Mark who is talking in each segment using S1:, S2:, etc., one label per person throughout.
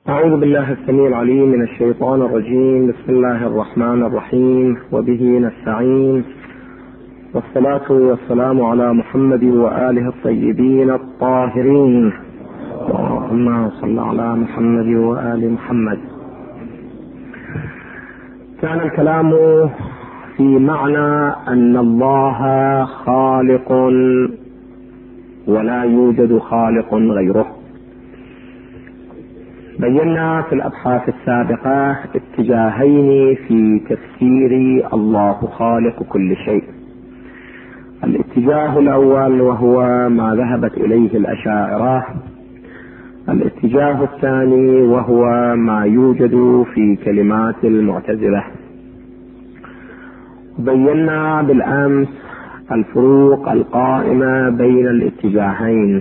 S1: أعوذ بالله السميع العليم من الشيطان الرجيم. بسم الله الرحمن الرحيم، وبه نستعين، والصلاة والسلام على محمد وآله الطيبين الطاهرين. اللهم صل على محمد وآل محمد. كان الكلام في معنى أن الله خالق ولا يوجد خالق غيره. بينا في الأبحاث السابقة اتجاهين في تفسير الله خالق كل شيء. الاتجاه الأول وهو ما ذهبت إليه الأشاعرة، الاتجاه الثاني وهو ما يوجد في كلمات المعتزلة. بينا بالأمس الفروق القائمة بين الاتجاهين.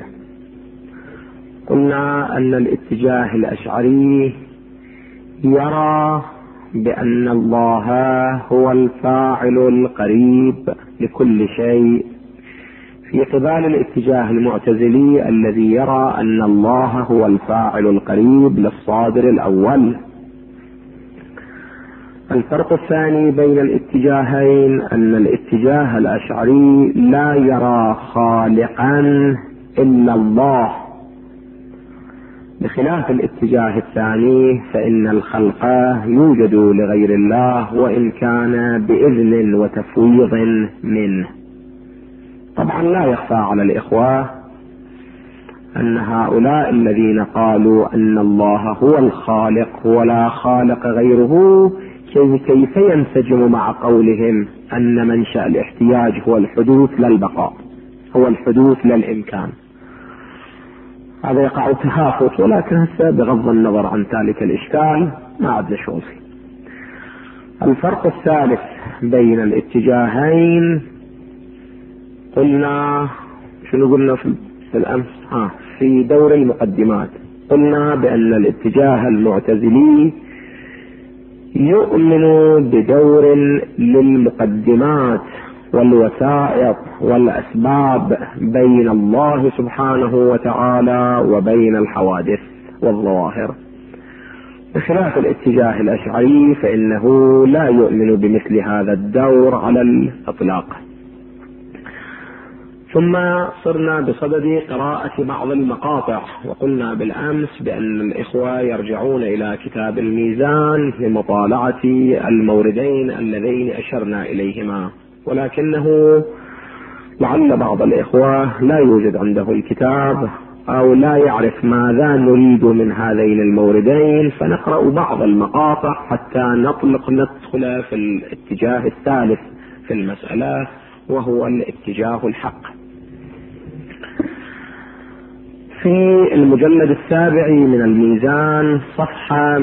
S1: قلنا أن الاتجاه الأشعري يرى بأن الله هو الفاعل القريب لكل شيء، في قبال الاتجاه المعتزلي الذي يرى أن الله هو الفاعل القريب للصادر الأول. الفرق الثاني بين الاتجاهين أن الاتجاه الأشعري لا يرى خالقا إلا الله، بخلاف الاتجاه الثاني فإن الخلق يوجد لغير الله وإن كان بإذن وتفويض منه. طبعا لا يخفى على الإخوة أن هؤلاء الذين قالوا أن الله هو الخالق ولا خالق غيره كيف ينسجم مع قولهم أن منشأ الاحتياج هو الحدوث لا البقاء، هو الحدوث لا الإمكان؟ هذا يقع تهافت، ولكن هسه بغض النظر عن ذلك الإشكال ما عاد شغل فيه. الفرق الثالث بين الاتجاهين قلنا شنو قلنا في الأمس في دور المقدمات. قلنا بأن الاتجاه المعتزلي يؤمن بدور للمقدمات والوسائط والأسباب بين الله سبحانه وتعالى وبين الحوادث والظواهر، بخلاف الاتجاه الأشعري فإنه لا يؤمن بمثل هذا الدور على الإطلاق. ثم صرنا بصدد قراءة بعض المقاطع، وقلنا بالأمس بأن الإخوة يرجعون إلى كتاب الميزان لمطالعة الموردين اللذين أشرنا إليهما، ولكنه لعل بعض الإخوة لا يوجد عنده الكتاب أو لا يعرف ماذا نريد من هذين الموردين، فنقرأ بعض المقاطع حتى ندخل في الاتجاه الثالث في المسألة وهو الاتجاه الحق. في المجلد السابع من الميزان صفحة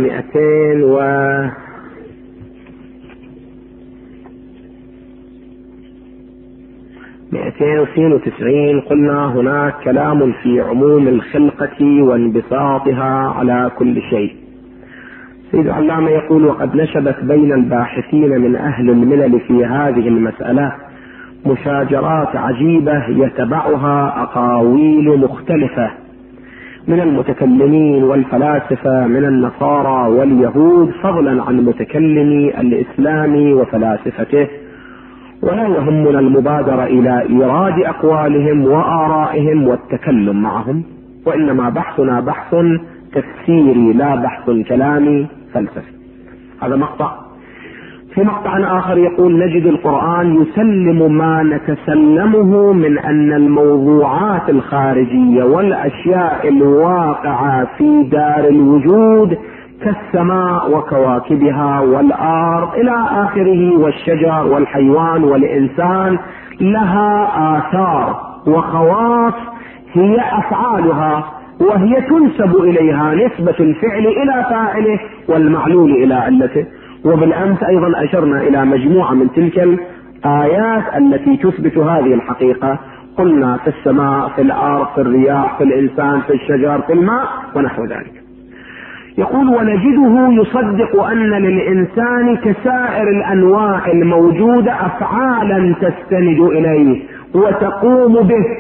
S1: 292 قلنا هناك كلام في عموم الخلقة وانبساطها على كل شيء. سيد علامة يقول: وقد نشبت بين الباحثين من أهل الملل في هذه المسألة مشاجرات عجيبة يتبعها أقاويل مختلفة من المتكلمين والفلاسفة من النصارى واليهود، فضلا عن متكلمي الإسلام وفلاسفته، ولا يهمنا المبادرة إلى إيراد أقوالهم وآرائهم والتكلم معهم، وإنما بحثنا بحث تفسيري لا بحث كلامي فلسفي. هذا مقطع. في مقطع آخر يقول: نجد القرآن يسلم ما نتسلمه من أن الموضوعات الخارجية والأشياء الواقعة في دار الوجود كالسماء وكواكبها والأرض إلى آخره والشجر والحيوان والإنسان لها آثار وخواص هي أفعالها، وهي تنسب إليها نسبة الفعل إلى فاعله والمعلول إلى علته. وبالأمس أيضا أشرنا إلى مجموعة من تلك الآيات التي تثبت هذه الحقيقة. قلنا في السماء، في الأرض، في الرياح، في الإنسان، في الشجر، في الماء ونحو ذلك. يقول: ونجده يصدق أن للإنسان كسائر الأنواع الموجودة أفعالا تستند إليه وتقوم به،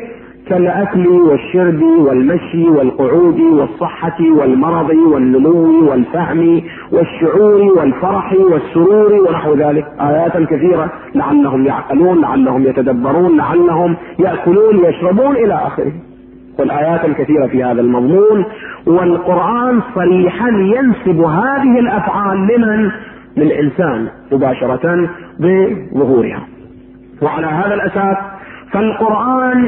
S1: كالأكل والشرب والمشي والقعود والصحة والمرض والنمو والفهم والشعور والفرح والسرور ونحو ذلك. آيات كثيرة لعلهم يعقلون، لعلهم يتدبرون، لعلهم يأكلون يشربون إلى آخره. والآيات الكثيرة في هذا المضمون. والقرآن صريحا ينسب هذه الأفعال لمن؟ للإنسان مباشرة بظهورها. وعلى هذا الأساس فالقرآن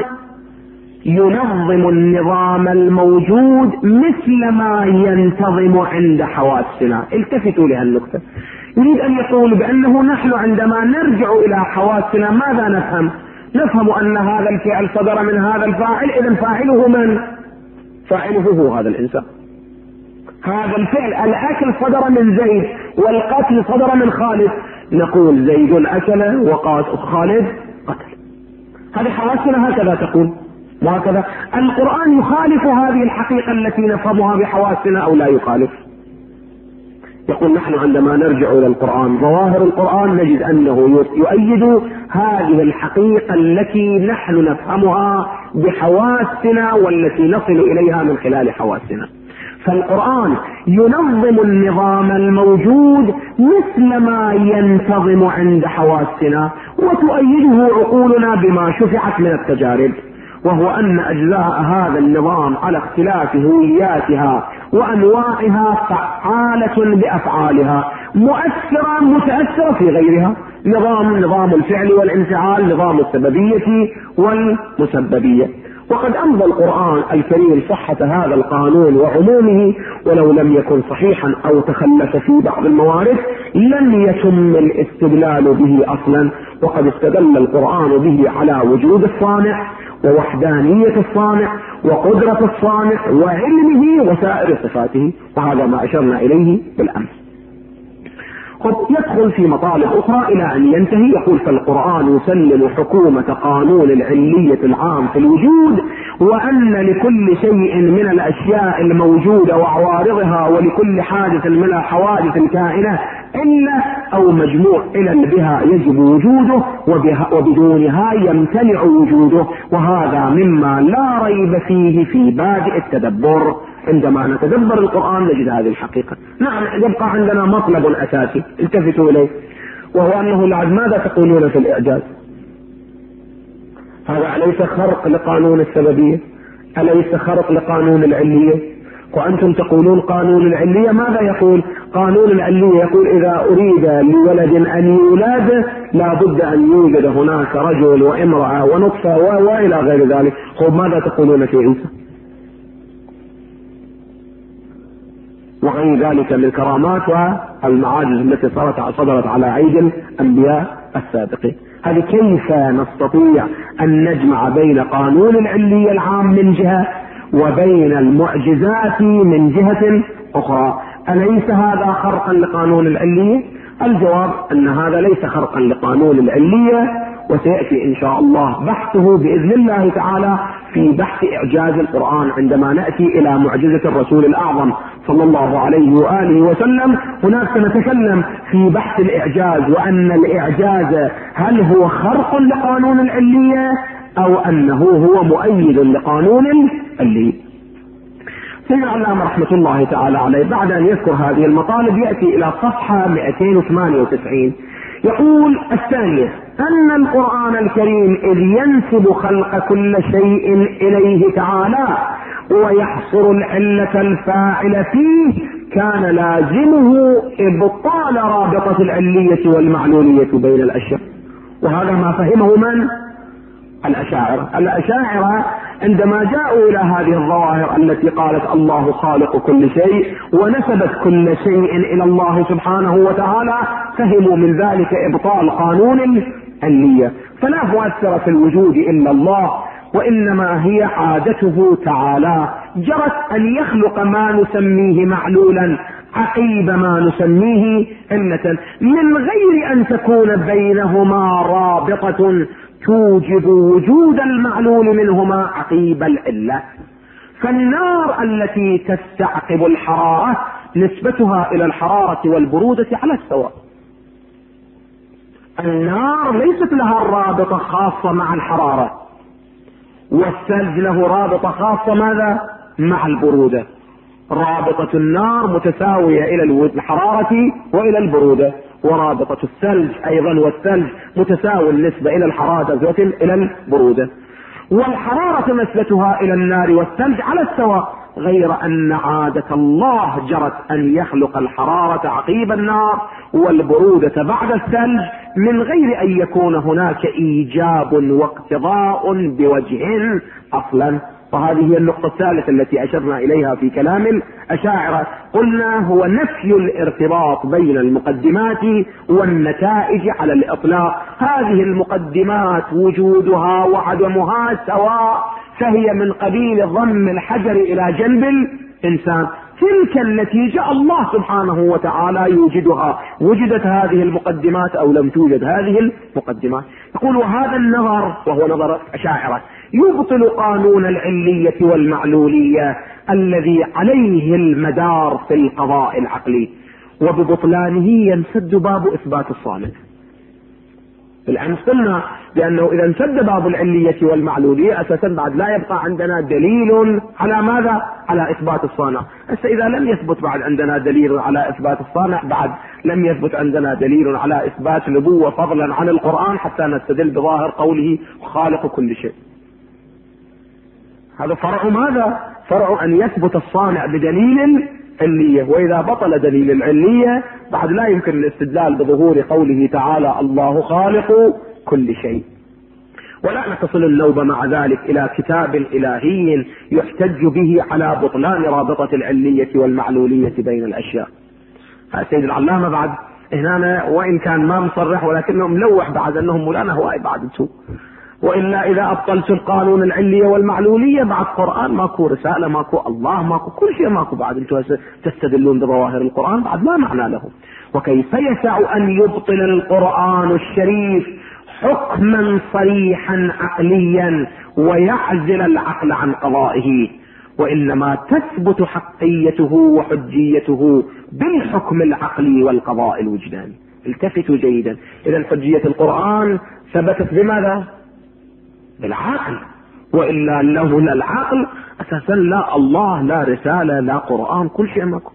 S1: ينظم النظام الموجود مثل ما ينتظم عند حواسنا. التفتوا لها النقطة. يريد أن يقول بأنه نحن عندما نرجع إلى حواسنا ماذا نفهم؟ نفهم أن هذا الفعل صدر من هذا الفاعل، إذن فاعله من؟ فاعله هو هذا الإنسان. هذا الفعل الأكل صدر من زيد والقتل صدر من خالد، نقول زيد أكل وخالد قتل. هذه حواسنا هكذا تقول. وهكذا القرآن يخالف هذه الحقيقة التي نفهمها بحواسنا أو لا يخالف؟ يقول نحن عندما نرجع إلى القرآن ظواهر القرآن نجد أنه يؤيد هذه الحقيقة التي نحن نفهمها بحواسنا والتي نصل إليها من خلال حواسنا. فالقرآن ينظم النظام الموجود مثل ما ينتظم عند حواسنا، وتؤيده عقولنا بما شفعت من التجارب، وهو أن أجزاء هذا النظام على اختلاف هوياتها وأنواعها فعالة بأفعالها، مؤثرة متأثرة في غيرها. نظام الفعل والانفعال، نظام السببية والمسببية. وقد أمضى القرآن الكريم صحة هذا القانون وعمومه، ولو لم يكن صحيحا أو تخلف في بعض الموارد لم يتم الاستدلال به أصلا. وقد استدل القرآن به على وجود الصانع ووحدانية الصانع وقدرة الصانع وعلمه وسائر صفاته، وهذا ما أشرنا إليه بالأمس. يدخل في مطالب أخرى إلى أن ينتهي. يقول فالقرآن يسلم حكومة قانون العلية العام في الوجود، وأن لكل شيء من الأشياء الموجودة وعوارضها ولكل حادث من الحوادث الكائنة إلا أو مجموع إلى بها يجب وجوده وبدونها يمتنع وجوده، وهذا مما لا ريب فيه في بادئ التدبر. عندما نتدبر القرآن نجد هذه الحقيقة. نعم يبقى عندنا مطلب أساسي التفتوا إليه، وهو أنه لعد ماذا تقولون في الإعجاز؟ هذا أليس خرق لقانون السببية؟ أليس خرق لقانون العلية؟ وأنتم تقولون قانون العلية. ماذا يقول قانون العلية؟ يقول إذا أريد لولد أن يولد لا بد أن يوجد هناك رجل وامرأة ونطفة وإلى غير ذلك. ماذا تقولون في عيسى وغير ذلك من الكرامات والمعاجز التي صدرت على أيدي الأنبياء السابقين؟ هذه كيف نستطيع أن نجمع بين قانون العلية العام من جهة وبين المعجزات من جهة أخرى؟ أليس هذا خرقا لقانون العلية؟ الجواب أن هذا ليس خرقا لقانون العلية، وسيأتي إن شاء الله بحثه بإذن الله تعالى في بحث إعجاز القرآن عندما نأتي إلى معجزة الرسول الأعظم صلى الله عليه وآله وسلم. هناك سنتكلم في بحث الإعجاز، وأن الإعجاز هل هو خرق لقانون العلية أو أنه هو مؤيد لقانون العلية. سيدنا العلامة رحمة الله تعالى عليه بعد أن يذكر هذه المطالب يأتي إلى صفحة 298 يقول الثانية أن القرآن الكريم إذ ينسب خلق كل شيء إليه تعالى ويحصر العلة الفاعل فيه كان لازمه إبطال رابطة العلية والمعلولية بين الأشياء. وهذا ما فهمه من؟ الأشاعرة عندما جاءوا إلى هذه الظواهر التي قالت الله خالق كل شيء ونسبت كل شيء إلى الله سبحانه وتعالى، فهموا من ذلك إبطال قانون العلية، فلا مؤثر في الوجود إلا الله، وإنما هي عادته تعالى جرت أن يخلق ما نسميه معلولا عقيب ما نسميه علة، من غير أن تكون بينهما رابطة توجب وجود المعلول منهما عقيب العلة. فالنار التي تستعقب الحرارة نسبتها إلى الحرارة والبرودة على السواء. النار ليست لها رابطة خاصة مع الحرارة، والثلج له رابطة خاصة ماذا؟ مع البرودة. رابطة النار متساوية إلى الحرارة وإلى البرودة، ورابطة الثلج أيضا والثلج متساوي النسبة إلى الحرارة إلى البرودة، والحرارة نسبتها إلى النار والثلج على السواء، غير أن عادة الله جرت أن يخلق الحرارة عقيب النار والبرودة بعد الثلج من غير أن يكون هناك إيجاب واقتضاء بوجه أصلا. وهذه هي النقطة الثالثة التي أشرنا إليها في كلام الأشاعرة. قلنا هو نفي الارتباط بين المقدمات والنتائج على الإطلاق. هذه المقدمات وجودها وعدمها سواء، فهي من قبيل ضم الحجر إلى جنب الإنسان. تلك النتيجة الله سبحانه وتعالى يوجدها، وجدت هذه المقدمات أو لم توجد هذه المقدمات. يقول وهذا النظر، وهو نظر أشاعرة، يبطل قانون العلية والمعلولية الذي عليه المدار في القضاء العقلي، وببطلانه ينسد باب إثبات الصانع. بالأمس قلنا لأنه إذا انسد باب العلية والمعلولية أساسا بعد لا يبقى عندنا دليل على ماذا؟ على إثبات الصانع. إذا لم يثبت بعد عندنا دليل على إثبات الصانع، بعد لم يثبت عندنا دليل على إثبات نبوة فضلا عن القرآن حتى نستدل بظاهر قوله خالق كل شيء. هذا فرع ماذا؟ فرع أن يثبت الصانع بدليل علية، وإذا بطل دليل العلية بعد لا يمكن الاستدلال بظهور قوله تعالى الله خالق كل شيء. ولا نتصل النوبة مع ذلك إلى كتاب إلهي يحتج به على بطلان رابطة العلية والمعلولية بين الأشياء. السيد العلامة بعد هنا وإن كان ما مصرح ولكنه ملوح بعد أنهم مولانا هواي بعد انتو، وإلا إذا أبطلت القانون العلية والمعلولية بعد قرآن ماكو، رسالة ماكو، الله ماكو، كل شيء ماكو، بعد انتو تستدلون بظواهر القرآن بعد ما معنى له. وكيف يسع أن يبطل القرآن الشريف حكما صريحا عقليا ويعزل العقل عن قضائه، وإنما تثبت حقيته وحجيته بالحكم العقلي والقضاء الوجداني. التفتوا جيدا، إذا حجية القرآن ثبتت بماذا؟ بالعقل، وإلا لولا العقل أساسا لا الله لا رسالة لا قرآن، كل شيء ماكو.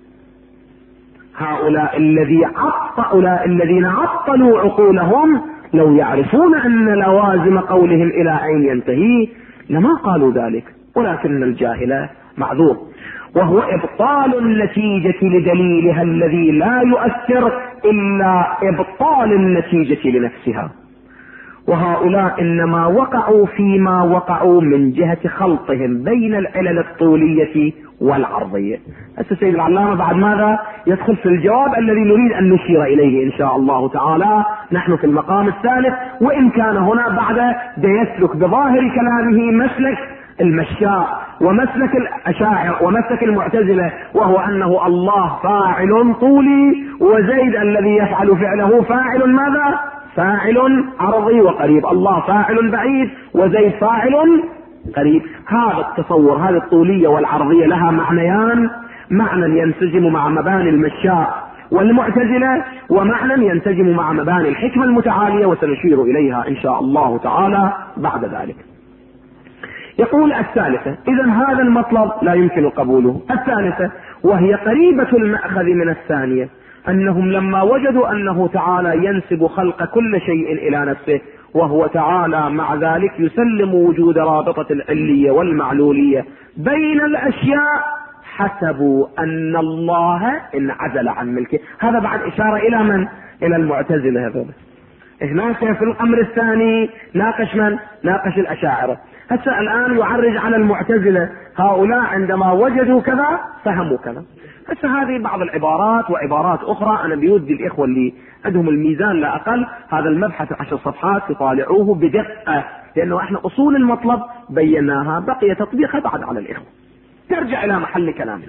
S1: هؤلاء الذين عطلوا عقولهم لو يعرفون أن لوازم قولهم إلى أين ينتهي لما قالوا ذلك، ولكن الجاهل معذور. وهو إبطال النتيجة لدليلها الذي لا يؤثر إلا إبطال النتيجة لنفسها. وهؤلاء إنما وقعوا فيما وقعوا من جهة خلطهم بين العلل الطولية والعرضية. السيد العلامة بعد ماذا يدخل في الجواب الذي نريد أن نشير إليه إن شاء الله تعالى. نحن في المقام الثالث، وإن كان هنا بعد يسلك بظاهر كلامه مسلك المشاء ومسلك الأشاعر ومسلك المعتزلة، وهو أنه الله فاعل طولي، وزيد الذي يفعل فعله فاعل ماذا؟ فاعل عرضي وقريب. الله فاعل بعيد وزيد فاعل قريب. هذا التصور، هذه الطولية والعرضية لها معنيان: معنى ينسجم مع مباني المشاء والمعتزلة، ومعنى ينسجم مع مباني الحكمة المتعالية، وسنشير إليها إن شاء الله تعالى بعد ذلك. يقول الثالثة، إذا هذا المطلب لا يمكن قبوله. الثالثة وهي قريبة المأخذ من الثانية، أنهم لما وجدوا أنه تعالى ينسب خلق كل شيء إلى نفسه، وهو تعالى مع ذلك يسلم وجود رابطة العلية والمعلولية بين الأشياء، حسبوا أن الله انعزل عن ملكه. هذا بعد إشارة إلى من؟ إلى المعتزلة. هذول هناك في الأمر الثاني ناقش من؟ ناقش الأشاعرة. هسه الآن يعرج على المعتزلة، هؤلاء عندما وجدوا كذا فهموا كذا. هسه هذه بعض العبارات وعبارات أخرى أنا بيودي الإخوة اللي عندهم الميزان لا أقل هذا المبحث 10 صفحات يطالعوه بدقة، لأنه احنا أصول المطلب بيناها، بقي تطبيقها بعد على الإخوة. ترجع إلى محل كلامنا.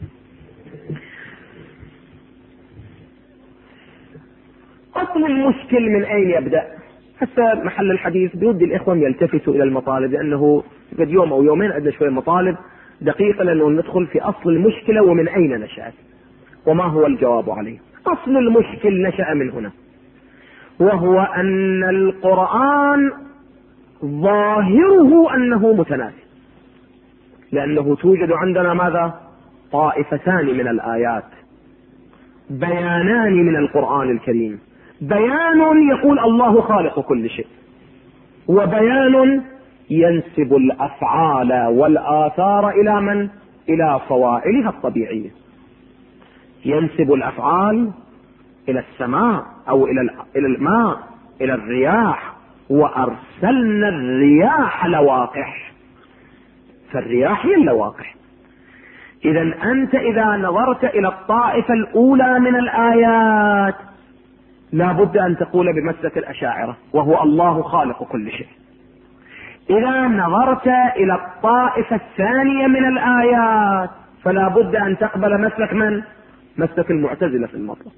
S1: أصل المشكل من أين يبدأ؟ حتى محل الحديث بيودي الإخوة يلتفتوا إلى المطالب، لأنه قد يوم أو يومين عندنا شوية مطالب دقيقة لأنه ندخل في أصل المشكلة ومن أين نشأت وما هو الجواب عليه. أصل المشكل نشأ من هنا، وهو أن القرآن ظاهره أنه متنافي، لأنه توجد عندنا ماذا؟ طائفتان من الآيات، بيانان من القرآن الكريم، بيان يقول الله خالق كل شيء، وبيان ينسب الأفعال والآثار إلى من؟ إلى فوائلها الطبيعية. ينسب الأفعال إلى السماء أو إلى الماء، إلى الرياح، وأرسلنا الرياح لواقح، فالرياح هي اللواقح. إذا أنت إذا نظرت إلى الطائفة الأولى من الآيات لا بد أن تقول بمسلك الأشاعرة، وهو الله خالق كل شيء. إذا نظرت إلى الطائفة الثانية من الآيات فلا بد أن تقبل مسلك من؟ مسلك المعتزلة في المطلق.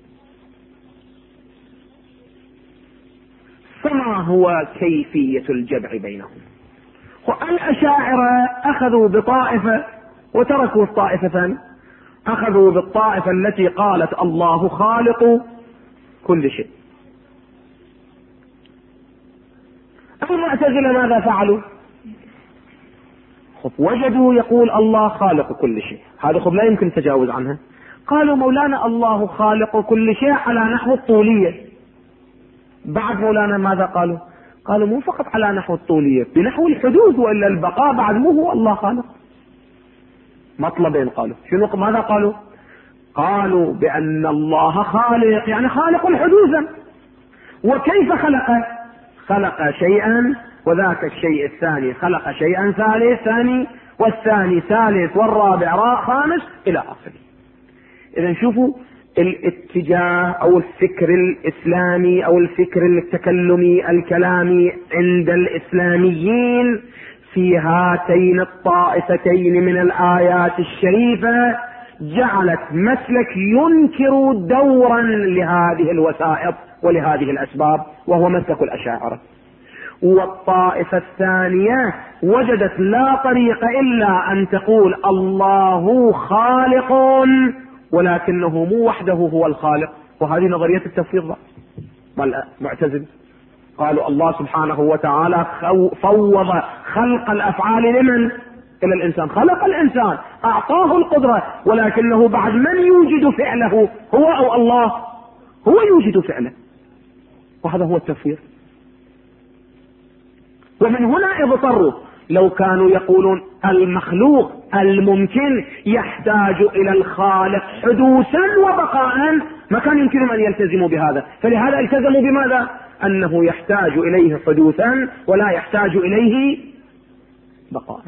S1: فما هو كيفية الجمع بينهم؟ الأشاعرة أخذوا بطائفة وتركوا الطائفة، أخذوا بالطائفة التي قالت الله خالق كل شيء. المعتزلة ماذا فعلوا؟ وجدوا يقول الله خالق كل شيء، هذا لا يمكن التجاوز عنها. قالوا مولانا الله خالق كل شيء على نحو الطولية. بعد مولانا ماذا قالوا؟ قالوا مو فقط على نحو الطولية، بنحو الحدوث، وإلا البقاء بعد مو هو الله خالق. مطلبين قالوا. شنو ماذا قالوا؟ قالوا بأن الله خالق يعني خالق حدوثا. وكيف خلقه؟ خلق شيئا وذاك الشيء الثاني خلق شيئا ثاني والثاني ثالث والرابع خامس إلى آخره. إذا شوفوا الاتجاه أو الفكر الإسلامي أو الفكر التكلمي الكلامي عند الإسلاميين في هاتين الطائفتين من الآيات الشريفة جعلت مسلك ينكر دورا لهذه الوسائط ولهذه الأسباب، وهو مسلك الأشاعرة. والطائفة الثانية وجدت لا طريق إلا أن تقول الله خالق ولكنه مو وحده هو الخالق، وهذه نظرية التفويض والمعتزلة. قالوا الله سبحانه وتعالى فوض خلق الأفعال لمن؟ إلى الإنسان. خلق الإنسان أعطاه القدرة، ولكنه بعد من يوجد فعله؟ هو أو الله؟ هو يوجد فعله، وهذا هو التفويض. ومن هنا اضطروا، لو كانوا يقولون المخلوق الممكن يحتاج إلى الخالق حدوثا وبقاء ما كان يمكنهم أن يلتزموا بهذا، فلهذا التزموا بماذا؟ أنه يحتاج إليه حدوثا ولا يحتاج إليه بقاء.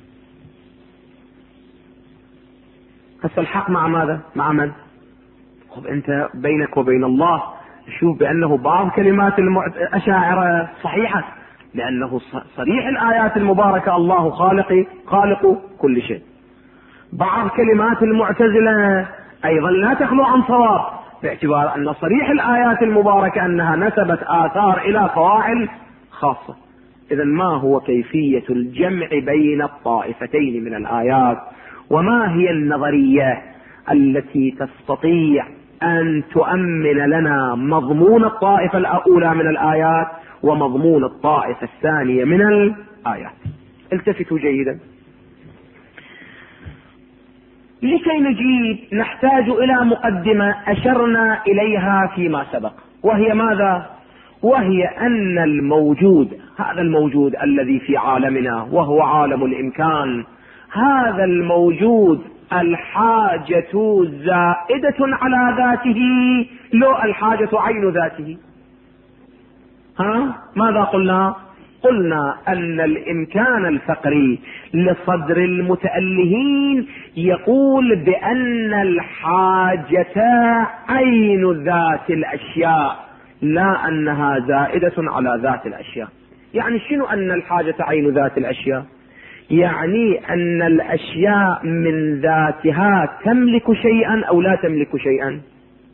S1: هسه الحق مع ماذا؟ مع من؟ أنت بينك وبين الله شوف بأنه بعض كلمات الأشاعرة صحيحة، لأنه صريح الآيات المباركة الله خالق كل شيء. بعض كلمات المعتزلة أيضا لا تخلو عن صواب، باعتبار أن صريح الآيات المباركة أنها نسبت آثار إلى فواعل خاصة. إذن ما هو كيفية الجمع بين الطائفتين من الآيات؟ وما هي النظرية التي تستطيع أن تؤمن لنا مضمون الطائفة الأولى من الآيات ومضمون الطائفة الثانية من الآيات؟ التفتوا جيدا. لكي نجيب نحتاج إلى مقدمة أشرنا إليها فيما سبق، وهي ماذا؟ وهي أن الموجود، هذا الموجود الذي في عالمنا وهو عالم الإمكان، هذا الموجود الحاجة زائدة على ذاته، لو الحاجة عين ذاته. ماذا قلنا؟ قلنا أن الإمكان الفقري لصدر المتألهين يقول بأن الحاجة عين ذات الأشياء، لا أنها زائدة على ذات الأشياء. يعني شنو أن الحاجة عين ذات الأشياء؟ يعني أن الأشياء من ذاتها تملك شيئا أو لا تملك شيئا؟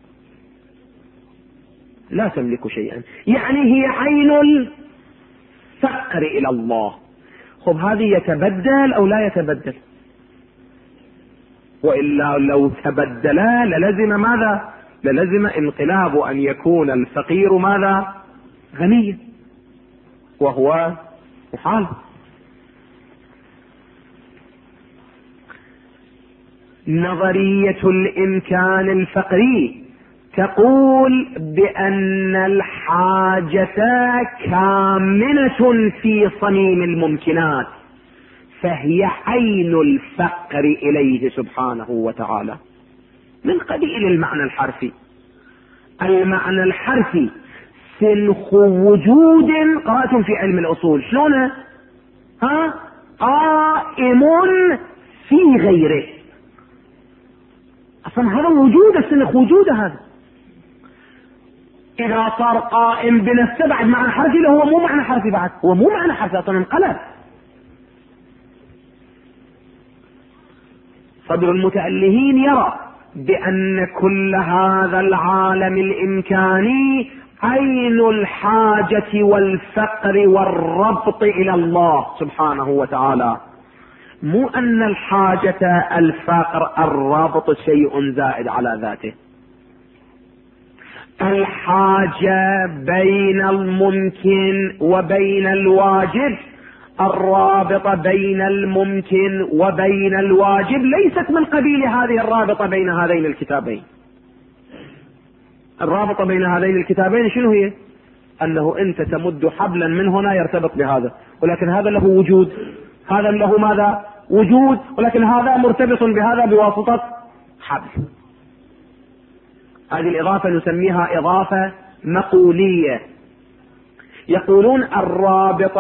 S1: لا تملك شيئا، يعني هي عين الفقر إلى الله. خب هذه يتبدل أو لا يتبدل؟ وإلا لو تبدلا للزم ماذا؟ للزم انقلاب أن يكون الفقير ماذا؟ غنيا، وهو محال. نظرية الإمكان الفقري تقول بأن الحاجة كامنة في صميم الممكنات، فهي عين الفقر إليه سبحانه وتعالى، من قبيل المعنى الحرفي. المعنى الحرفي سنخ وجود، قرأتم في علم الأصول شلون؟ قائم في غيره. أصلا هذا وجود، سنخ وجود هذا. إذا صار قائم بنفسه بعد معنى حرفي، هو مو معنى حرفي، بعد هو مو معنى حرفي أصلا، انقلب. صدر المتألهين يرى بأن كل هذا العالم الإمكاني عين الحاجة والفقر والربط إلى الله سبحانه وتعالى، مو أن الحاجة الفقر الرابط شيء زائد على ذاته. الحاجة بين الممكن وبين الواجب، الرابطة بين الممكن وبين الواجب ليست من قبيل هذه الرابطة بين هذين الكتابين. الرابطة بين هذين الكتابين شنو هي؟ أنه أنت تمد حبلا من هنا يرتبط بهذا، ولكن هذا له وجود، هذا له ماذا؟ وجود، ولكن هذا مرتبط بهذا بواسطة حبل. هذه الإضافة نسميها إضافة مقولية. يقولون الرابطة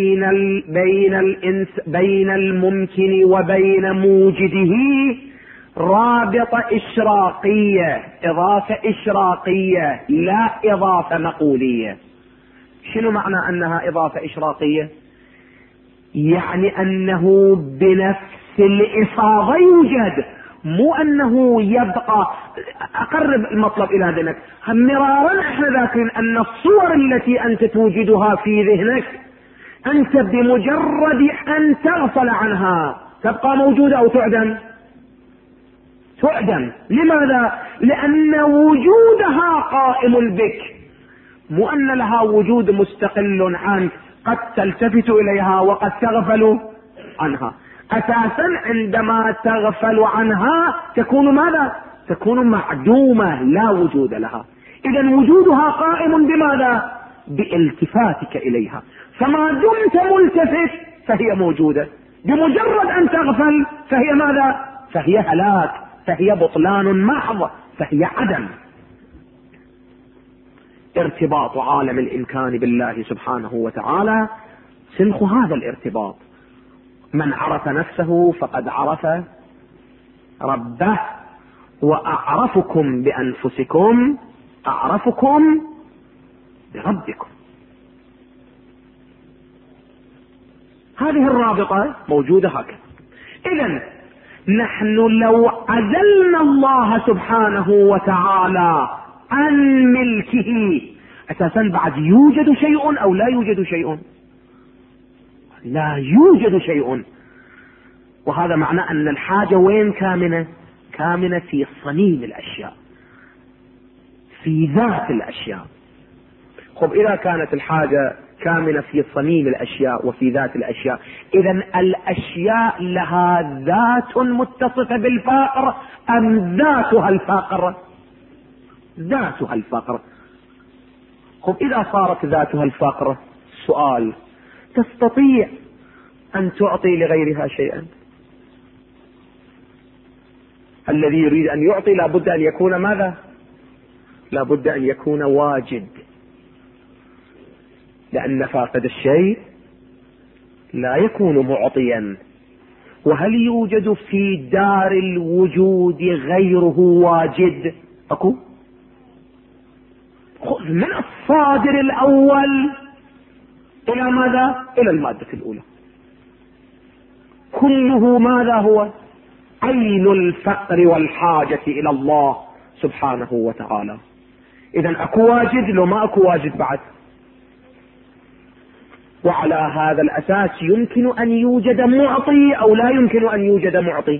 S1: بين الممكن وبين موجده رابطة إشراقية، إضافة إشراقية لا إضافة مقولية. شنو معنى أنها إضافة إشراقية؟ يعني أنه بنفس الإفاضة يوجد، مو أنه يبقى. أقرب المطلب إلى ذلك. مرارا احنا ذاكرين أن الصور التي أنت توجدها في ذهنك أنت بمجرد أن تغفل عنها تبقى موجودة أو تعدم؟ تعدم. لماذا؟ لأن وجودها قائم بك، مو أن لها وجود مستقل عنك قد تلتفت إليها وقد تغفل عنها. أساسا عندما تغفل عنها تكون ماذا؟ تكون معدومة لا وجود لها. إذن وجودها قائم بماذا؟ بالتفاتك إليها. فما دمت ملتفت فهي موجودة، بمجرد أن تغفل فهي ماذا؟ فهي هلاك، فهي بطلان محض، فهي عدم. ارتباط عالم الإمكان بالله سبحانه وتعالى سنخ هذا الارتباط. من عرف نفسه فقد عرف ربه، وأعرفكم بأنفسكم أعرفكم بربكم. هذه الرابطة موجودة هكذا. إذن نحن لو عزلنا الله سبحانه وتعالى عن ملكه أساسا بعد يوجد شيء أو لا يوجد شيء؟ لا يوجد شيء. وهذا معنى أن الحاجة وين كامنة؟ كامنة في صميم الأشياء، في ذات الأشياء. خب إذا كانت الحاجة كامنة في صميم الأشياء وفي ذات الأشياء، إذن الأشياء لها ذات متصفة بالفقر أم ذاتها الفقر؟ ذاتها الفقر. خب إذا صارت ذاتها الفقر، سؤال: تستطيع أن تعطي لغيرها شيئا؟ الذي يريد أن يعطي لابد أن يكون ماذا؟ لابد أن يكون واجد، لأن فاقد الشيء لا يكون معطيا. وهل يوجد في دار الوجود غيره واجد؟ أكو؟ خذ من الصادر الأول إلى ماذا؟ إلى المادة الأولى، كله ماذا هو؟ عين الفقر والحاجة إلى الله سبحانه وتعالى. إذن أكو واجد لو ما أكو واجد بعد. وعلى هذا الأساس يمكن أن يوجد معطي أو لا يمكن أن يوجد معطي؟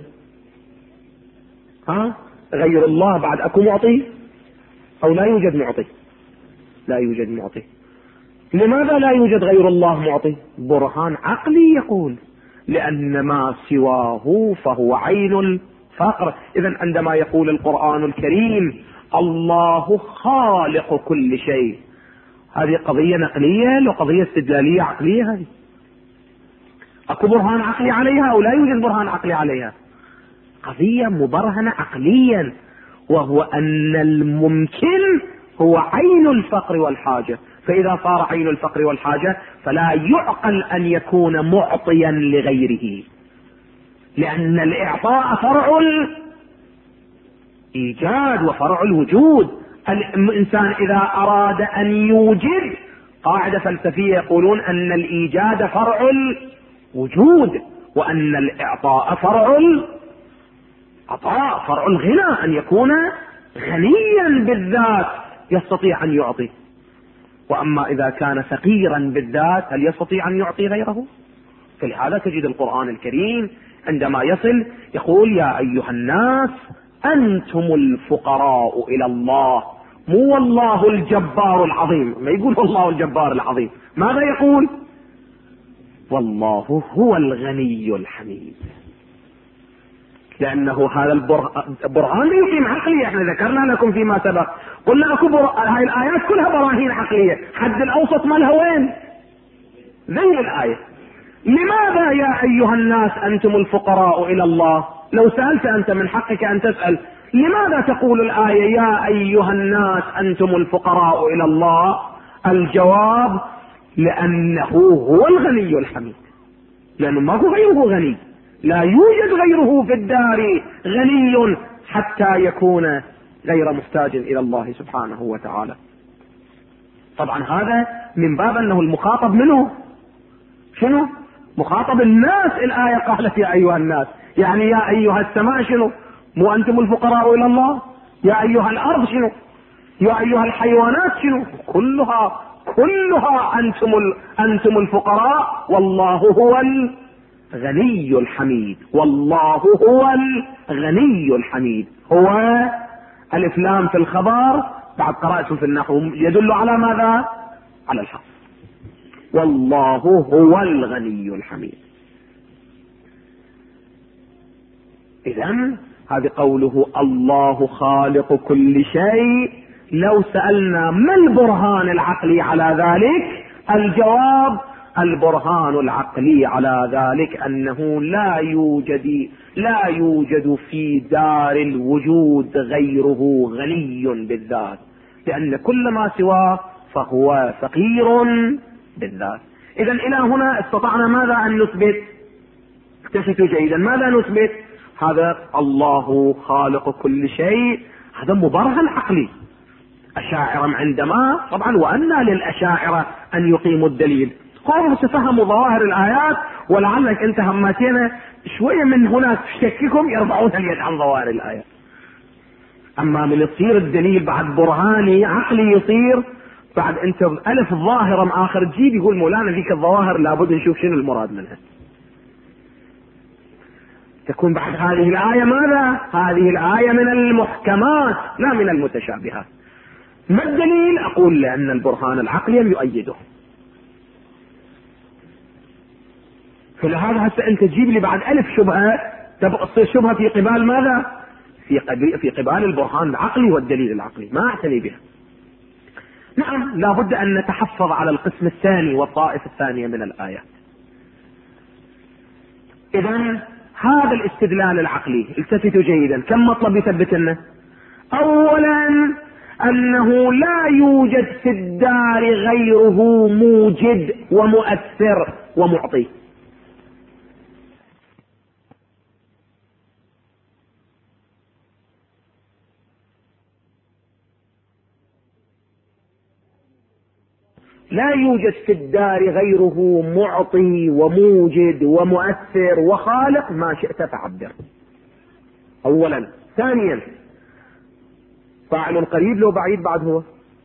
S1: غير الله بعد أكو معطي أو لا يوجد معطي؟ لا يوجد معطي. لماذا لا يوجد غير الله معطي؟ برهان عقلي يقول لأن ما سواه فهو عين الفقر. إذن عندما يقول القرآن الكريم الله خالق كل شيء، هذه قضية نقلية وقضية استدلالية عقلية. هذه اكو برهان عقلي عليها او لا يوجد برهان عقلي عليها؟ قضية مبرهنة عقليا، وهو ان الممكن هو عين الفقر والحاجة. فاذا صار عين الفقر والحاجة فلا يعقل ان يكون معطيا لغيره، لان الاعطاء فرع الايجاد وفرع الوجود. الانسان اذا اراد ان يوجد، قاعدة فلسفية يقولون ان الايجاد فرع الوجود، وان الاعطاء فرع العطاء، فرع الغنى، ان يكون غنيا بالذات يستطيع ان يعطي. واما اذا كان فقيرا بالذات هل يستطيع ان يعطي غيره؟ فلهذا تجد القرآن الكريم عندما يصل يقول يا ايها الناس انتم الفقراء الى الله، مو والله الجبار العظيم، ما يقول والله الجبار العظيم، ماذا يقول؟ والله هو الغني الحميد. لانه هذا البرهان يقيم عقلية. احنا ذكرنا لكم فيما سبق، قلنا اكو هاي الايات كلها براهين عقلية، حد الاوسط مالها وين؟ ذي الايه لماذا يا ايها الناس انتم الفقراء الى الله؟ لو سألت انت من حقك ان تسأل لماذا تقول الايه يا ايها الناس انتم الفقراء الى الله؟ الجواب لانه هو الغني الحميد، لانه ما هو غيره غني، لا يوجد غيره في الدار غني حتى يكون غير محتاج الى الله سبحانه وتعالى. طبعا هذا من باب انه المخاطب منه شنو؟ مخاطب الناس. الآية قالت يا أيها الناس، يعني يا أيها السماء شنو؟ مو أنتم الفقراء إلى الله؟ يا أيها الأرض شنو؟ يا أيها الحيوانات شنو؟ كلها أنتم الفقراء، والله هو الغني الحميد. والله هو الغني الحميد. هو ألف لام في الخبر بعد قراءته في النحو يدل على ماذا؟ على الحق. والله هو الغني الحميد. إذن هذه قوله الله خالق كل شيء. لو سألنا ما البرهان العقلي على ذلك؟ الجواب البرهان العقلي على ذلك أنه لا يوجد في دار الوجود غيره غني بالذات، لأن كل ما سواه فهو فقير بالذات. إذا إلى هنا استطعنا ماذا أن نثبت؟ اكتشفوا جيدا ماذا نثبت؟ هذا الله خالق كل شيء، هذا مبرهن عقلي. أشاعرة عندما طبعا وأنى للأشاعرة أن يقيموا الدليل، قالوا تفهموا ظواهر الآيات ولعلك أنت همتين شوية من هنا تشككهم يرفعون اليد عن ظواهر الآيات. أما من يصير الدليل بعد برهاني عقلي يصير بعد انت الف ظاهرة مع اخر تجيب يقول مولانا ذيك الظواهر لابد نشوف شنو المراد منها. تكون بعد هذه الآية ماذا؟ هذه الآية من المحكمات لا من المتشابهات. ما الدليل؟ اقول لان البرهان العقلي يؤيده. فلهذا هسه انت تجيب لي بعد الف شبهة، تبقى تصير شبهة في قبال ماذا؟ في قبال البرهان العقلي والدليل العقلي، ما اعتني بها. نعم لابد ان نتحفظ على القسم الثاني والطائفة الثانية من الآيات. اذا هذا الاستدلال العقلي التفتوا جيدا، كم مطلب يثبت لنا؟ اولا انه لا يوجد في الدار غيره موجد ومؤثر ومعطي. لا يوجد في الدار غيره معطي وموجد ومؤثر وخالق، ما شئت فعبر. اولا. ثانيا فاعل قريب لو بعيد بعد هو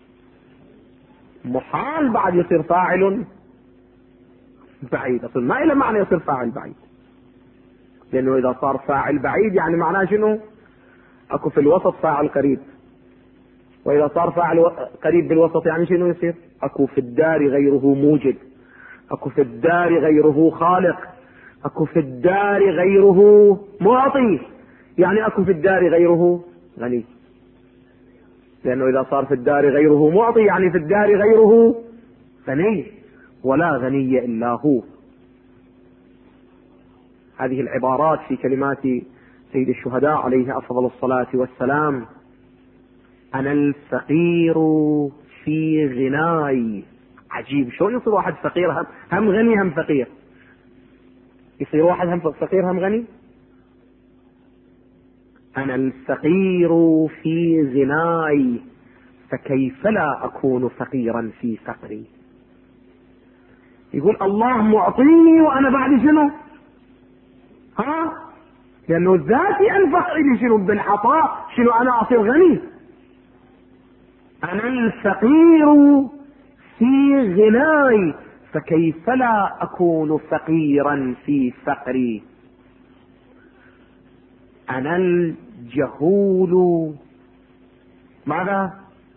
S1: محال بعد يصير فاعل بعيد، اصلا ما له معنى يصير فاعل بعيد، لانه اذا صار فاعل بعيد يعني معناه شنو؟ اكو في الوسط فاعل قريب، وإذا صار فاعل قريب بالوسط يعني شنو يصير؟ أكو في الدار غيره موجد، أكو في الدار غيره خالق، أكو في الدار غيره معطي، يعني أكو في الدار غيره غني، لأنه إذا صار في الدار غيره معطي يعني في الدار غيره غني، ولا غني إلا هو. هذه العبارات في كلمات سيد الشهداء عليه أفضل الصلاة والسلام: أنا الفقير في غناي. عجيب، شلون يصير واحد فقير هم غني هم فقير؟ يصير واحد هم فقير هم غني؟ أنا الفقير في غناي فكيف لا أكون فقيرا في فقري. يقول الله معطيني وأنا بعد شنو؟ لأنه ذاتي أنفق إلي شنو بالعطاء، شنو أنا أصير غني. أنا الفقير في غناي فكيف لا أكون فقيرا في فقري. أنا الجهول ماذا؟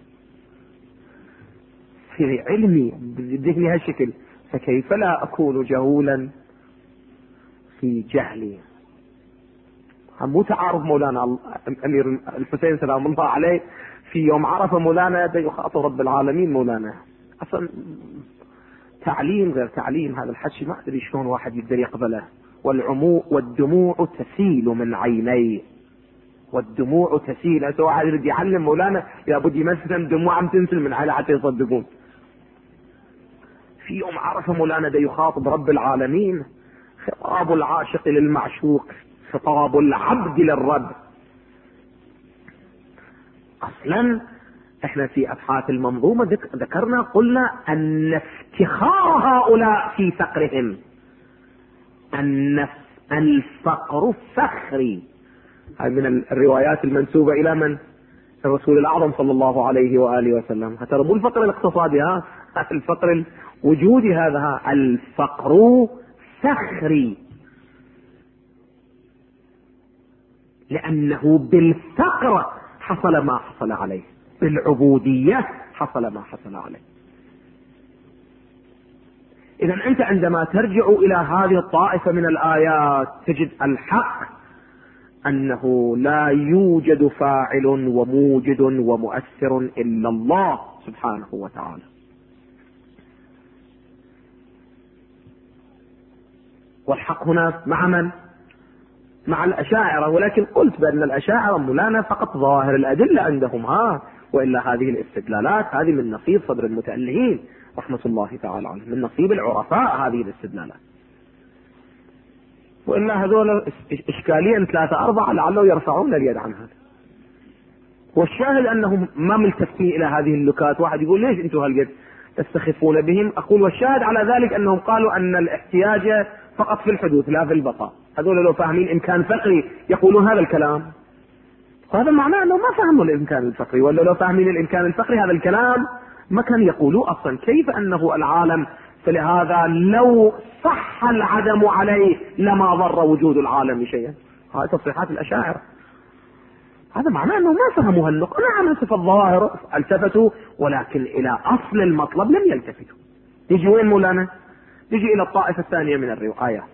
S1: في علمي بدهني هالشكل، فكيف لا أكون جهولا في جهلي. مو تعارض مولانا أمير الحسين سلام الله عليه في يوم عرفة مولانا يخاطب رب العالمين. مولانا أصلا تعليم غير تعليم، هذا الحكي ما أدري شلون واحد يقدر يقبله. والدموع تسيل من عيني، والدموع تسيل. هسه واحد يريد يعلم مولانا لابد يمثل دموع عم تنزل من عينه حتى يصدقون. في يوم عرفة مولانا دا يخاطب رب العالمين، خطاب العاشق للمعشوق، خطاب العبد للرب. اصلا احنا في ابحاث المنظومة ذكرنا قلنا ان افتخار هؤلاء في فقرهم، ان الفقر فخري. هاي من الروايات المنسوبة الى من؟ الرسول الاعظم صلى الله عليه واله وسلم. ترى مو الفقر الاقتصادي، الفقر الوجودي هذا. الفقر فخري، لأنه بالفقر حصل ما حصل عليه، بالعبودية حصل ما حصل عليه. إذا أنت عندما ترجع إلى هذه الطائفة من الآيات تجد الحق أنه لا يوجد فاعل وموجد ومؤثر إلا الله سبحانه وتعالى. والحق هنا مع من؟ مع الأشاعرة. ولكن قلت بأن الأشاعرة مولانا فقط ظاهر الأدلة عندهم، وإلا هذه الاستدلالات هذه من نصيب صدر المتألهين رحمة الله تعالى عنهم، من نصيب العرفاء هذه الاستدلالات. وإلا هذول إشكاليا 3-4 لعله يرفعون اليد عن هذا. والشاهد أنهم ما ملتفتين إلى هذه اللكات. واحد يقول ليش أنتم هالقد تستخفون بهم؟ أقول والشاهد على ذلك أنهم قالوا أن الاحتياج فقط في الحدوث لا في البقاء. هذول لو فاهمين إمكان فقري يقولون هذا الكلام، وهذا معناه أنهم ما فهموا الإمكان الفقري. ولا لو فاهمين الإمكان الفقري هذا الكلام ما كان يقولوا أصلا. كيف أنه العالم؟ فلهذا لو صح العدم عليه لما ضر وجود العالم شيئا. هذه تصريحات الأشاعرة. هذا معناه أنهم ما فهموا هالنقطة. نعم التفت الظاهر التفتوا، ولكن إلى أصل المطلب لم يلتفتوا. يجي وين مولانا؟ يجي إلى الطائفة الثانية من الآيات.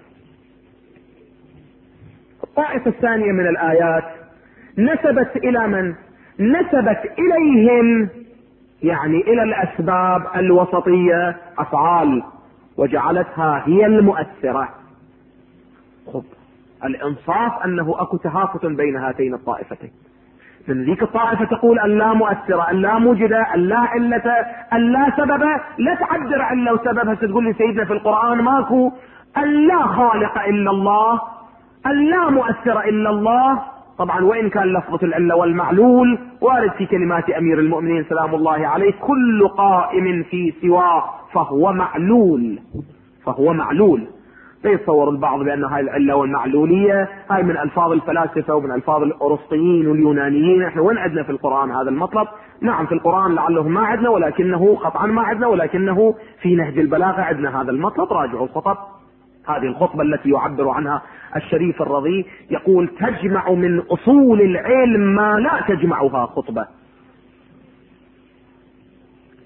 S1: الطائفة الثانية من الآيات نسبت إلى من؟ نسبت إليهم، يعني إلى الأسباب الوسطية أفعال، وجعلتها هي المؤثرة. خب الإنصاف أنه أكو تهافت بين هاتين الطائفتين. من ذيك الطائفة تقول أن لا مؤثرة، أن لا موجدة، أن لا علة، أن لا سبب. لا تعبر علة وسبب. هسه تقول لي سيدنا في القرآن ماكو أن لا خالق إلا الله، أن لا مؤثر إلا الله. طبعا وإن كان لفظة العلة والمعلول وارد في كلمات أمير المؤمنين سلام الله عليه: كل قائم في سواه فهو معلول. فهو معلول. يتصور البعض بأن هاي العلة والمعلولية هاي من ألفاظ الفلاسفة ومن ألفاظ الأرسطيين واليونانيين. احنا وين عندنا في القرآن هذا المطلب؟ نعم في القرآن لعله ما عندنا، ولكنه قطعا ما عندنا، ولكنه في نهج البلاغة عندنا هذا المطلب. راجعوا الخطب، هذه الخطبة التي يعبر عنها الشريف الرضي، يقول: تجمع من أصول العلم ما لا تجمعها خطبة.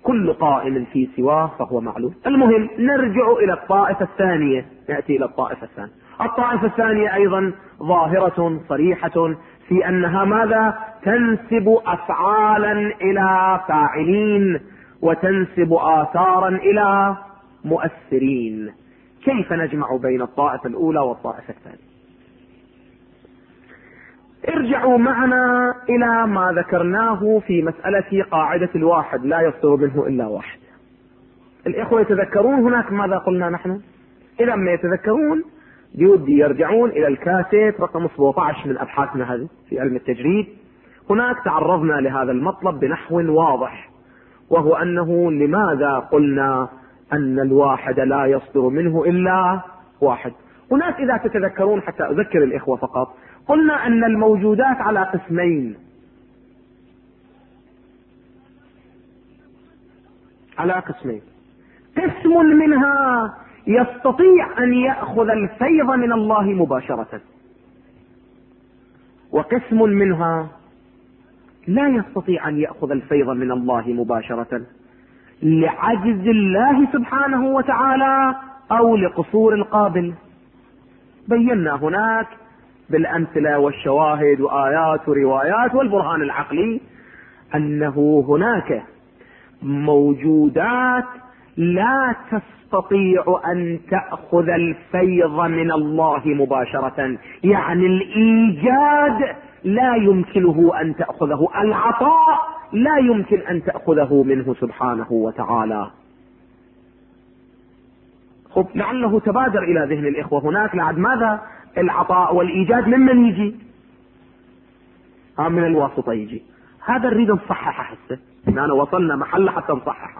S1: كل قائم في سواه فهو معلول. المهم نرجع إلى الطائفة الثانية، نأتي إلى الطائفة الثانية. الطائفة الثانية أيضا ظاهرة صريحة في أنها ماذا؟ تنسب أفعالا إلى فاعلين وتنسب آثارا إلى مؤثرين. كيف نجمع بين الطائفة الأولى والطائفة الثانية؟ ارجعوا معنا إلى ما ذكرناه في مسألة قاعدة الواحد لا يصدر منه إلا واحد. الإخوة يتذكرون هناك ماذا قلنا نحن؟ إذا ما يتذكرون بودي يرجعون إلى الكاسيت رقم 17 من أبحاثنا هذه في علم التجريد. هناك تعرضنا لهذا المطلب بنحو واضح، وهو أنه لماذا قلنا أن الواحد لا يصدر منه إلا واحد. هناك إذا تتذكرون حتى أذكر الإخوة فقط، قلنا أن الموجودات على قسمين، قسم منها يستطيع أن يأخذ الفيض من الله مباشرة، وقسم منها لا يستطيع أن يأخذ الفيض من الله مباشرة لعجز الله سبحانه وتعالى أو لقصور القابل. بينا هناك بالأمثلة والشواهد وآيات وروايات والبرهان العقلي أنه هناك موجودات لا تستطيع أن تأخذ الفيض من الله مباشرة، يعني الإيجاد لا يمكنه أن تأخذه، العطاء لا يمكن أن تأخذه منه سبحانه وتعالى. خب لعله تبادر إلى ذهن الإخوة هناك لعد ماذا؟ العطاء والإيجاد ممن يجي؟ من الواسطة يجي. هذا نريد نصححه حتى إننا وصلنا محل حتى نصححه.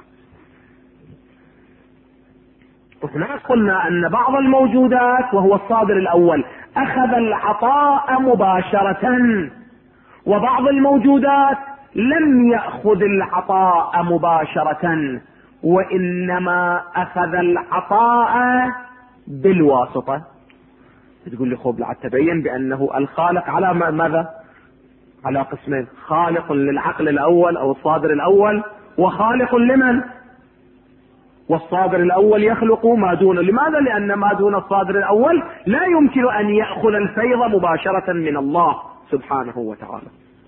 S1: وهناك قلنا أن بعض الموجودات وهو الصادر الأول أخذ العطاء مباشرة، وبعض الموجودات لم يأخذ العطاء مباشرة وإنما أخذ العطاء بالواسطة. تقول لي خب لعد تبين بأنه الخالق على ماذا؟ على قسمين، خالق للعقل الأول أو الصادر الأول، وخالق لمن؟ والصادر الأول يخلق ما دونه. لماذا؟ لأن ما دون الصادر الأول لا يمكن أن يأخذ الفيض مباشرة من الله سبحانه وتعالى.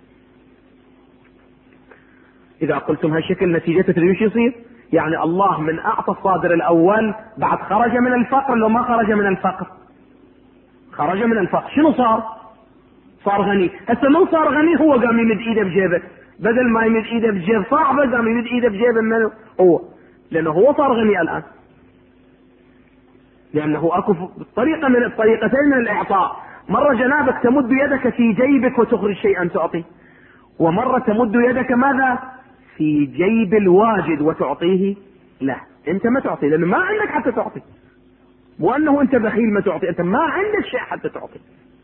S1: إذا قلتم هالشكل نتيجة تدريش يصير، يعني الله من أعطى الصادر الأول بعد خرج من الفقر. لو ما خرج من الفقر، خرج من الفقر شنو صار؟ صار غني. هسه من صار غني؟ هو قام يمد ايده بجيبه، بدل ما يمد ايده بجيب صاحبه قام يمد ايده بجيبه منه هو، لانه هو صار غني الان، لانه اكو طريقه من الطريقتين من الاعطاء. مره جنابك تمد يدك في جيبك وتخرج شيئا تعطي، ومره تمد يدك ماذا؟ في جيب الواجد وتعطيه. لا انت ما تعطي لانه ما عندك حتى تعطي، وانه انت بخيل ما تعطي، انت ما عندك شيء حتى تعطي.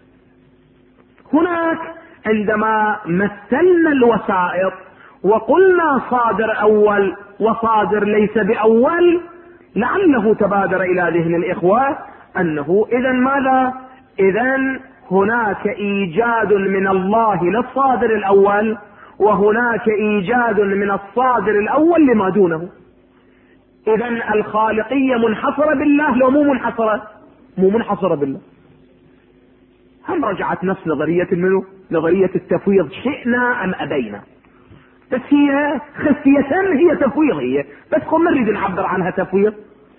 S1: هناك عندما مثلنا الوسائط وقلنا صادر أول وصادر ليس بأول، لعله تبادر إلى ذهن الإخوة أنه إذن ماذا؟ إذن هناك إيجاد من الله للصادر الأول، وهناك إيجاد من الصادر الأول لما دونه. إذن الخالقية منحصرة بالله لو مو منحصرة؟ مو منحصرة بالله. هم رجعت نفس نظرية منه؟ نظرية التفويض، شئنا أم أبينا. بس هي خفية هي تفويض، هي بس قم نريد نعبر عنها تفويض،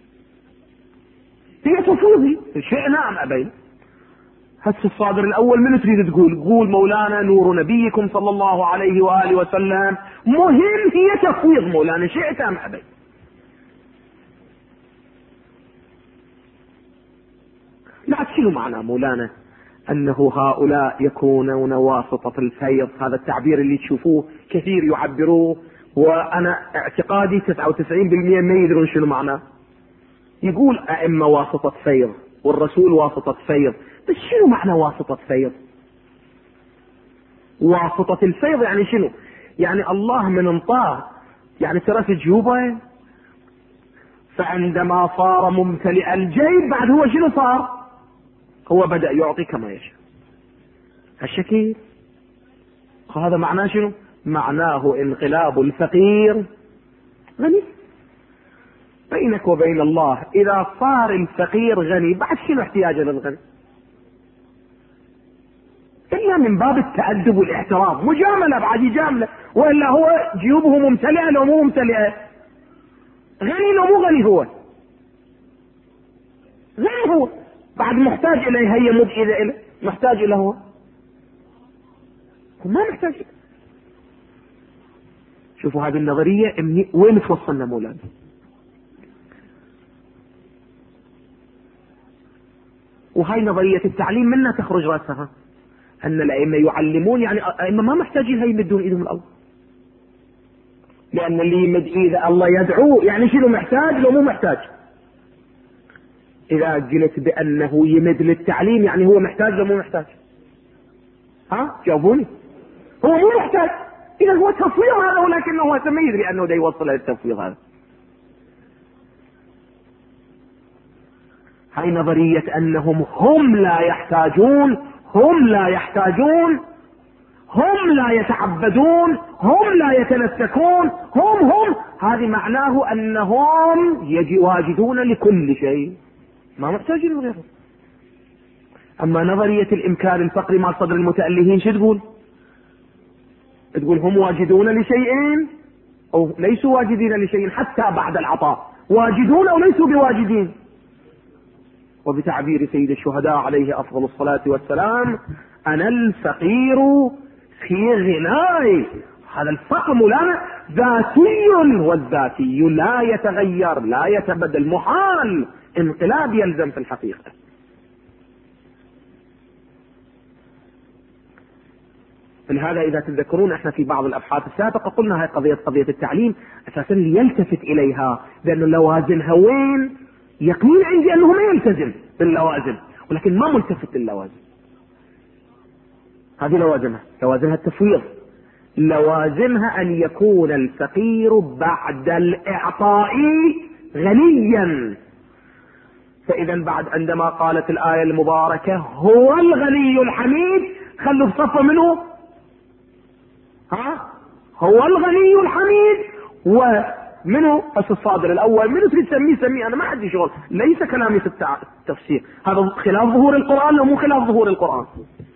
S1: هي تفويض شئنا أم أبينا. هسه الصادر الأول من تريد تقول؟ قول مولانا نور نبيكم صلى الله عليه وآله وسلم. مهم هي تفويض مولانا شئت أم أبيت. لا شنو معنى مولانا أنه هؤلاء يكونون واسطة الفيض؟ هذا التعبير اللي تشوفوه كثير يعبروه، وأنا اعتقادي 99% ما يدرون شنو معناه. يقول أئمة واسطة فيض والرسول واسطة فيض، بس شنو معنى واسطة فيض؟ واسطة الفيض يعني شنو؟ يعني الله من انطاه يعني ترى في جيوبه، فعندما صار ممتلئ الجيب بعد هو شنو صار؟ هو بدأ يعطي كما يشاء. هالشكل هذا معناه شنو؟ معناه انقلاب الفقير غني. بينك وبين الله إذا صار الفقير غني بعد شنو احتياجه للغني؟ إلا من باب التأدب والاحترام، مجاملة بعد يجاملة، وإلا هو جيوبه ممتلئة لو مو ممتلئة. غني لو مو غني هو غني، هو بعد محتاج إليه، هي مو بإيده إله، محتاج إليه هو ما محتاج. شوفوا هذه النظرية وين توصلنا مولانا. وهاي نظرية التعليم منها تخرج راسها، أن الأئمة يعلمون، يعني الأئمة ما محتاجين هاي يمدون إيدهم الأرض، لأن اللي يمد إيده الله يدعوه، يعني شنو محتاج لو مو محتاج؟ إذا قلت بأنه يمد للتعليم يعني هو محتاج لو مو محتاج؟ ها جاوبوني. هو مو محتاج، إذا هو تفويض هذا، ولكنه هو تميز لأنه دا يوصل إلى التفويض هذا. هاي نظرية أنهم هم لا يحتاجون، هم لا يحتاجون، هم لا يتعبدون، هم لا يتنسكون، هم هذه معناه أنهم واجدون لكل شيء، ما محتاجين غيره. أما نظرية الإمكان الفقري مع صدر المتألهين شو تقول؟ تقول هم واجدون لشيء أو ليسوا واجدين لشيء حتى بعد العطاء، واجدون أو ليسوا بواجدين. وبتعبير سيد الشهداء عليه أفضل الصلاة والسلام: أنا الفقير في غناي. هذا الفقر مولانا ذاتي، والذاتي لا يتغير لا يتبدل، محال انقلاب يلزم في الحقيقة. لهذا إذا تذكرون احنا في بعض الأبحاث السابقة قلنا هاي قضية التعليم أساسا ليلتفت إليها، لأن لوازمها وين؟ يقين عندي أنه ما يلتزم باللوازم، ولكن ما ملتفت للوازم. هذه لوازمها التفويض، لوازمها أن يكون الفقير بعد الإعطاء غنيا. فإذا بعد عندما قالت الآية المباركة هو الغني الحميد، خلوا الصف منه هو الغني الحميد، ومنه بس الصادر الأول منه تسميه سميه، أنا ما عندي شغل، ليس كلامي في التفسير، هذا خلاف ظهور القرآن ومو خلاف ظهور القرآن.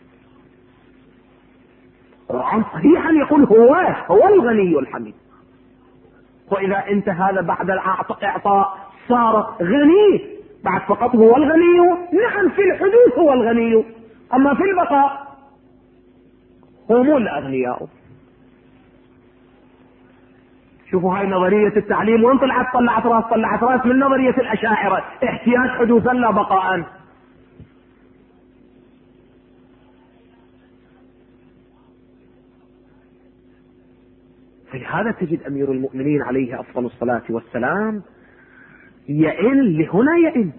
S1: القرآن صحيحا يقول هو الغني الحميد، وإذا انت هذا بعد الإعطاء صار غني، بعد فقط هو الغني، نعم في الحدوث هو الغني، أما في البقاء هم الأغنياء. شوفوا هاي نظرية التعليم وين طلعت راس من نظرية الأشاعرة، احتياج حدوثا لا بقاء. فلهذا تجد أمير المؤمنين عليه أفضل الصلاة والسلام يئن لهنا يئن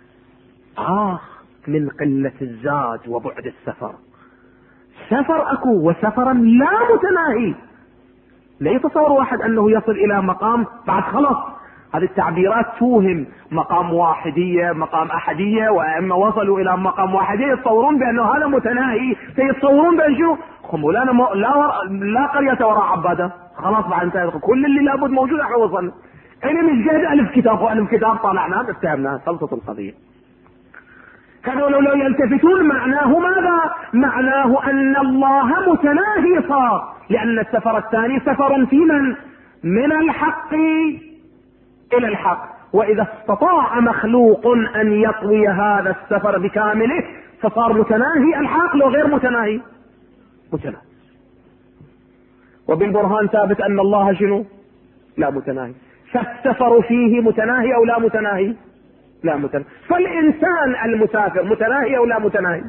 S1: من قلة الزاد وبعد السفر. سفر أكو وسفرا لا متناهي، لا يتصور واحد أنه يصل إلى مقام بعد خلص. هذه التعبيرات توهم مقام واحدية مقام أحدية، وأما وصلوا إلى مقام واحدية يتصورون بأنه هذا متناهي، فيتصورون بأن شو خمولانا لا قرية وراء عبادة، خلاص بعد انتهى كل اللي لابد موجود احنا وصلنا. علم الجهد ألف كتاب وألف كتاب طالعناه استهمناه، خلصت القضية. كانوا لو يلتفتون معناه ماذا؟ معناه أن الله متناهي صار، لأن السفر الثاني سفر في من الحق إلى الحق، وإذا استطاع مخلوق أن يطوي هذا السفر بكامله فصار متناهي الحق، لو غير متناهي متناهي. وبالبرهان ثابت أن الله شنو؟ لا متناهي. فالسفر فيه متناهي أو لا متناهي؟ لا متناهي. فالإنسان المسافر متناهي أو لا متناهي؟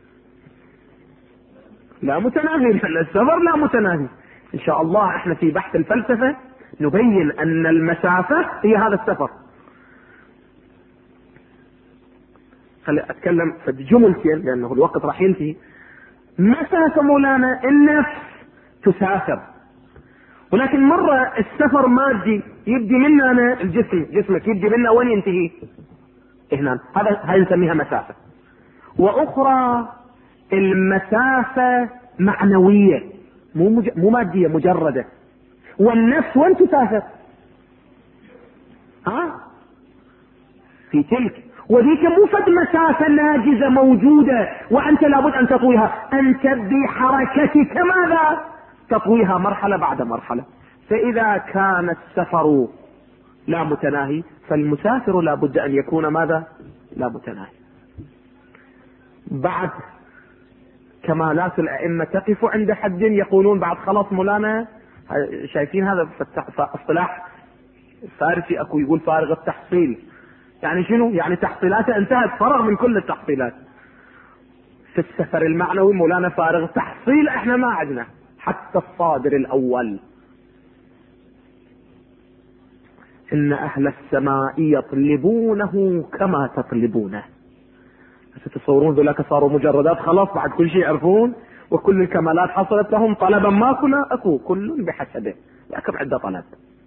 S1: لا متناهي، لأن السفر لا متناهي. إن شاء الله احنا في بحث الفلسفة نبين أن المسافة هي هذا السفر. خلي أتكلم في جملتين لأنه الوقت راح ينتهي. مسافة مولانا النفس تسافر، ولكن مرة السفر مادي يبدي منا جسمك يبدي منا وين ينتهي؟ هنا، هذا نسميها مسافة. وأخرى المسافة معنوية مو مادية مجردة. والنفس وين تسافر؟ في تلك، وذيك مو فد مسافة ناجزة موجودة وأنت لابد أن تطويها، أنت بحركتك ماذا تطويها مرحلة بعد مرحلة. فإذا كان السفر لا متناهي فالمسافر لابد أن يكون ماذا لا متناهي. بعد كمالات الأئمة تقف عند حد يقولون بعد خلاص مولانا، شايفين هذا في اصطلاح فارسي اكو يقول فارغ التحصيل، يعني شنو؟ يعني تحصيلاته انتهت، فرغ من كل التحصيلات. في السفر المعنوي مولانا فارغ تحصيل احنا ما عندنا حتى الصادر الاول. ان اهل السماء يطلبونه كما تطلبونه. تتصورون ذولاك صاروا مجردات خلاص بعد كل شيء يعرفون وكل الكمالات حصلت لهم، طلبا ما كنا اكو كل بحسبه، لكن عنده طلب.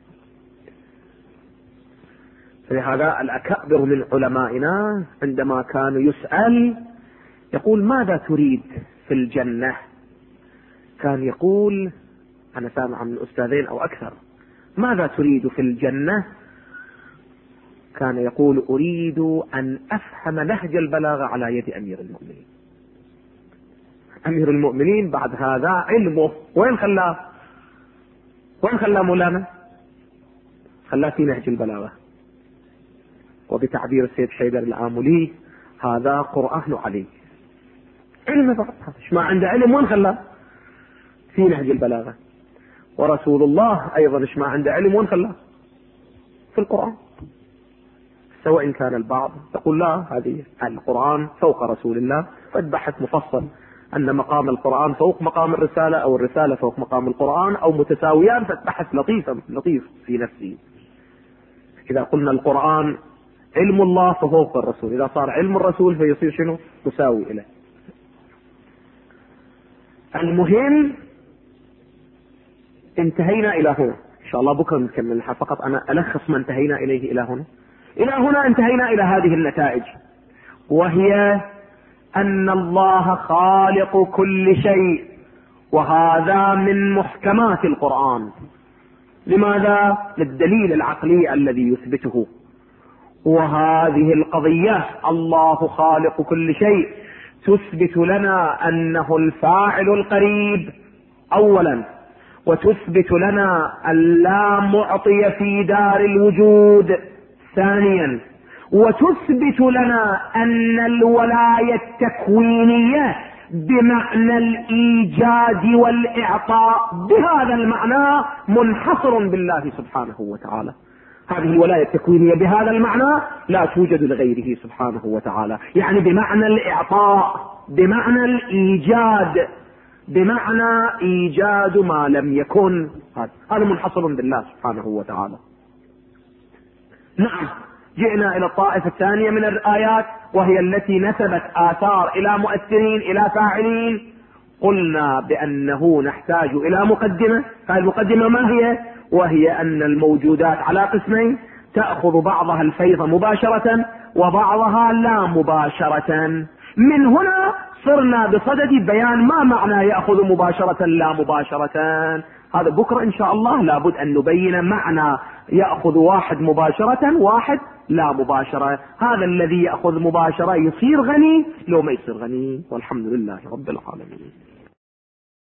S1: فلهذا الأكابر من علمائنا عندما كانوا يسأل يقول ماذا تريد في الجنة، كان يقول، أنا سامع من أستاذين أو أكثر، ماذا تريد في الجنة؟ كان يقول أريد أن أفهم نهج البلاغة على يد أمير المؤمنين. أمير المؤمنين بعد هذا علمه وين خلاه؟ وين خلاه مولانا؟ خلاه في نهج البلاغة، وبتعبير السيد حيدر الآملي هذا قرآن عليه. علم فقط، ما عنده علم وين خلاه؟ في نهج البلاغة. ورسول الله أيضا ما عنده علم وين خلاه؟ في القرآن. سواء كان البعض يقول لا هذه القرآن فوق رسول الله، فالبحث مفصل أن مقام القرآن فوق مقام الرسالة أو الرسالة فوق مقام القرآن أو متساويان، فالبحث لطيف في نفسه. إذا قلنا القرآن علم الله ففوق الرسول، إذا صار علم الرسول فيصير شنو؟ مساوي إليه. المهم انتهينا إلى هنا، إن شاء الله بكرة نكملها، فقط أنا ألخص ما انتهينا إليه إلى هنا. إلى هنا انتهينا إلى هذه النتائج، وهي أن الله خالق كل شيء، وهذا من محكمات القرآن. لماذا؟ للدليل العقلي الذي يثبته. وهذه القضية الله خالق كل شيء تثبت لنا أنه الفاعل القريب أولا، وتثبت لنا اللا معطي في دار الوجود ثانيا، وتثبت لنا أن الولاية التكوينية بمعنى الإيجاد والإعطاء بهذا المعنى منحصر بالله سبحانه وتعالى. هذه الولاية التكوينية بهذا المعنى لا توجد لغيره سبحانه وتعالى، يعني بمعنى الإعطاء، بمعنى الإيجاد، بمعنى إيجاد ما لم يكن، هذا منحصر بالله سبحانه وتعالى. نعم، جئنا إلى الطائفة الثانية من الآيات وهي التي نسبت آثار إلى مؤثرين إلى فاعلين. قلنا بأنه نحتاج إلى مقدمة. هذه المقدمة ما هي؟ وهي أن الموجودات على قسمين، تأخذ بعضها الفيض مباشرة وبعضها لا مباشرة. من هنا صرنا بصدد بيان ما معنى يأخذ مباشرة لا مباشرة. هذا بكرة إن شاء الله لابد أن نبين معنى يأخذ واحد مباشرة واحد لا مباشرة. هذا الذي يأخذ مباشرة يصير غني لو ما يصير غني، والحمد لله رب العالمين.